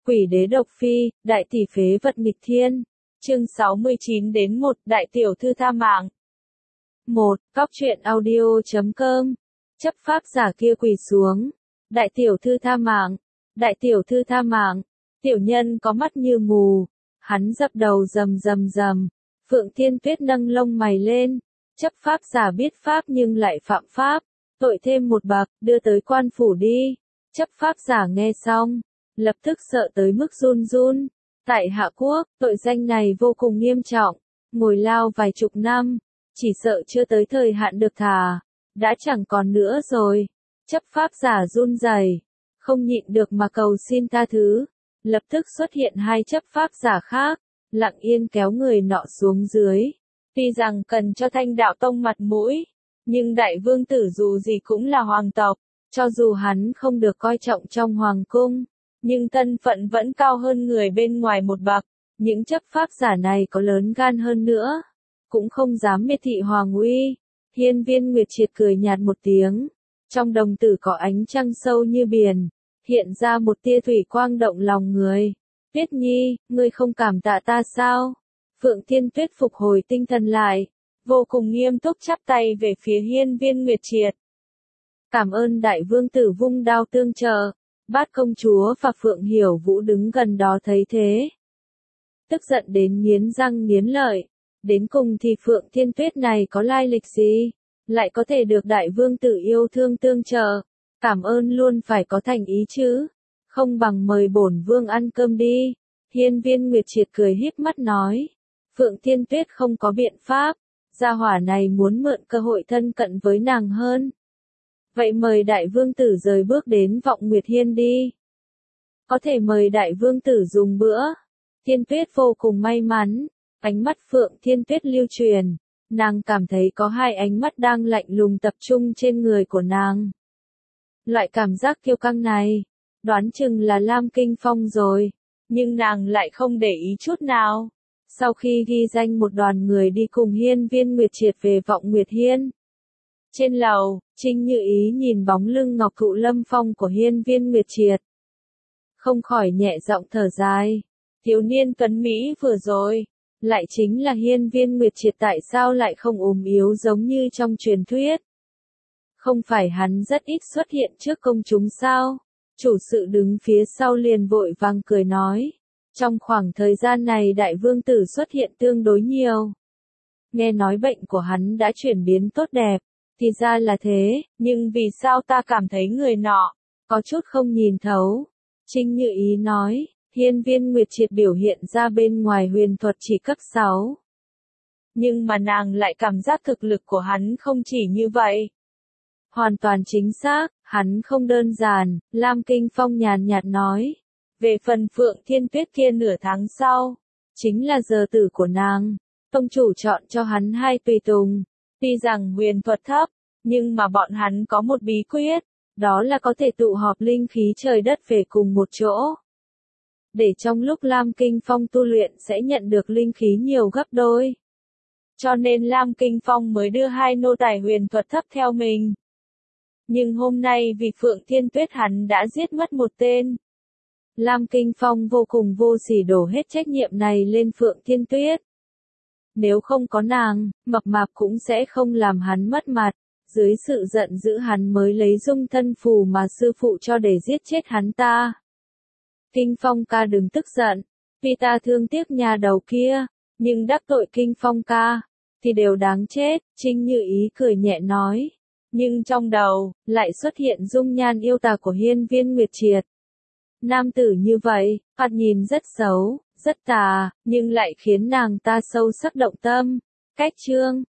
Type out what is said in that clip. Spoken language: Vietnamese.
Quỷ đế độc phi, đại tỷ phế vật nghịch thiên. Chương 69 đến 1, đại tiểu thư tha mạng. 1. Cóc truyện audio.com. Chấp pháp giả kia quỳ xuống. Đại tiểu thư tha mạng. Đại tiểu thư tha mạng. Tiểu nhân có mắt như mù. Hắn dập đầu rầm rầm rầm. Phượng Thiên Tuyết nâng lông mày lên. Chấp pháp giả biết pháp nhưng lại phạm pháp. Tội thêm một bậc, đưa tới quan phủ đi. Chấp pháp giả nghe xong, lập tức sợ tới mức run run. Tại Hạ Quốc, tội danh này vô cùng nghiêm trọng. Ngồi lao vài chục năm, chỉ sợ chưa tới thời hạn được thả. Đã chẳng còn nữa rồi. Chấp pháp giả run rẩy, không nhịn được mà cầu xin tha thứ. Lập tức xuất hiện hai chấp pháp giả khác, lặng yên kéo người nọ xuống dưới. Tuy rằng cần cho Thanh Đạo Tông mặt mũi, nhưng đại vương tử dù gì cũng là hoàng tộc, cho dù hắn không được coi trọng trong hoàng cung, nhưng thân phận vẫn cao hơn người bên ngoài một bậc. Những chấp pháp giả này có lớn gan hơn nữa, cũng không dám miệt thị hoàng uy. Hiên Viên Nguyệt Triệt cười nhạt một tiếng, trong đồng tử có ánh trăng sâu như biển, hiện ra một tia thủy quang động lòng người. Tuyết Nhi, ngươi không cảm tạ ta sao? Phượng Thiên Tuyết phục hồi tinh thần lại, vô cùng nghiêm túc chắp tay về phía Hiên Viên Nguyệt Triệt. Cảm ơn đại vương tử vung đao tương trợ. Bát công chúa và Phượng Hiểu Vũ đứng gần đó thấy thế, tức giận đến nghiến răng nghiến lợi. Đến cùng thì Phượng Thiên Tuyết này có lai lịch gì, lại có thể được đại vương tử yêu thương tương trợ? Cảm ơn luôn phải có thành ý chứ, không bằng mời bổn vương ăn cơm đi. Hiên Viên Nguyệt Triệt cười híp mắt nói. Phượng Thiên Tuyết không có biện pháp, gia hỏa này muốn mượn cơ hội thân cận với nàng hơn. Vậy mời đại vương tử rời bước đến Vọng Nguyệt Hiên đi. Có thể mời đại vương tử dùng bữa. Thiên Tuyết vô cùng may mắn, ánh mắt Phượng Thiên Tuyết lưu truyền, nàng cảm thấy có hai ánh mắt đang lạnh lùng tập trung trên người của nàng. Loại cảm giác kiêu căng này, đoán chừng là Lam Kinh Phong rồi, nhưng nàng lại không để ý chút nào. Sau khi ghi danh một đoàn người đi cùng Hiên Viên Nguyệt Triệt về Vọng Nguyệt Hiên, trên lầu, Trinh Như Ý nhìn bóng lưng ngọc thụ lâm phong của Hiên Viên Nguyệt Triệt, không khỏi nhẹ giọng thở dài. Thiếu niên tuấn Mỹ vừa rồi, lại chính là Hiên Viên Nguyệt Triệt, tại sao lại không ốm yếu giống như trong truyền thuyết? Không phải hắn rất ít xuất hiện trước công chúng sao? Chủ sự đứng phía sau liền vội vàng cười nói. Trong khoảng thời gian này đại vương tử xuất hiện tương đối nhiều. Nghe nói bệnh của hắn đã chuyển biến tốt đẹp. Thì ra là thế, nhưng vì sao ta cảm thấy người nọ có chút không nhìn thấu? Trinh Như Ý nói. Hiên Viên Nguyệt Triệt biểu hiện ra bên ngoài huyền thuật chỉ cấp 6. Nhưng mà nàng lại cảm giác thực lực của hắn không chỉ như vậy. Hoàn toàn chính xác, hắn không đơn giản, Lam Kinh Phong nhàn nhạt nói. Về phần Phượng Thiên Tuyết kia nửa tháng sau, chính là giờ tử của nàng. Tông chủ chọn cho hắn 2 tùy tùng. Tuy rằng huyền thuật thấp, nhưng mà bọn hắn có một bí quyết, đó là có thể tụ họp linh khí trời đất về cùng một chỗ. Để trong lúc Lam Kinh Phong tu luyện sẽ nhận được linh khí nhiều gấp đôi. Cho nên Lam Kinh Phong mới đưa 2 nô tài huyền thuật thấp theo mình. Nhưng hôm nay vì Phượng Thiên Tuyết hắn đã giết mất một tên. Lam Kinh Phong vô cùng vô sỉ đổ hết trách nhiệm này lên Phượng Thiên Tuyết. Nếu không có nàng, mập mạp cũng sẽ không làm hắn mất mặt. Dưới sự giận dữ hắn mới lấy dung thân phù mà sư phụ cho để giết chết hắn ta. Kinh Phong ca đừng tức giận, vì ta thương tiếc nhà đầu kia, nhưng đắc tội Kinh Phong ca, thì đều đáng chết. Trinh Như Ý cười nhẹ nói, nhưng trong đầu, lại xuất hiện dung nhan yêu tà của Hiên Viên Nguyệt Triệt. Nam tử như vậy, thoạt nhìn rất xấu, rất tà, nhưng lại khiến nàng ta sâu sắc động tâm. Cách chương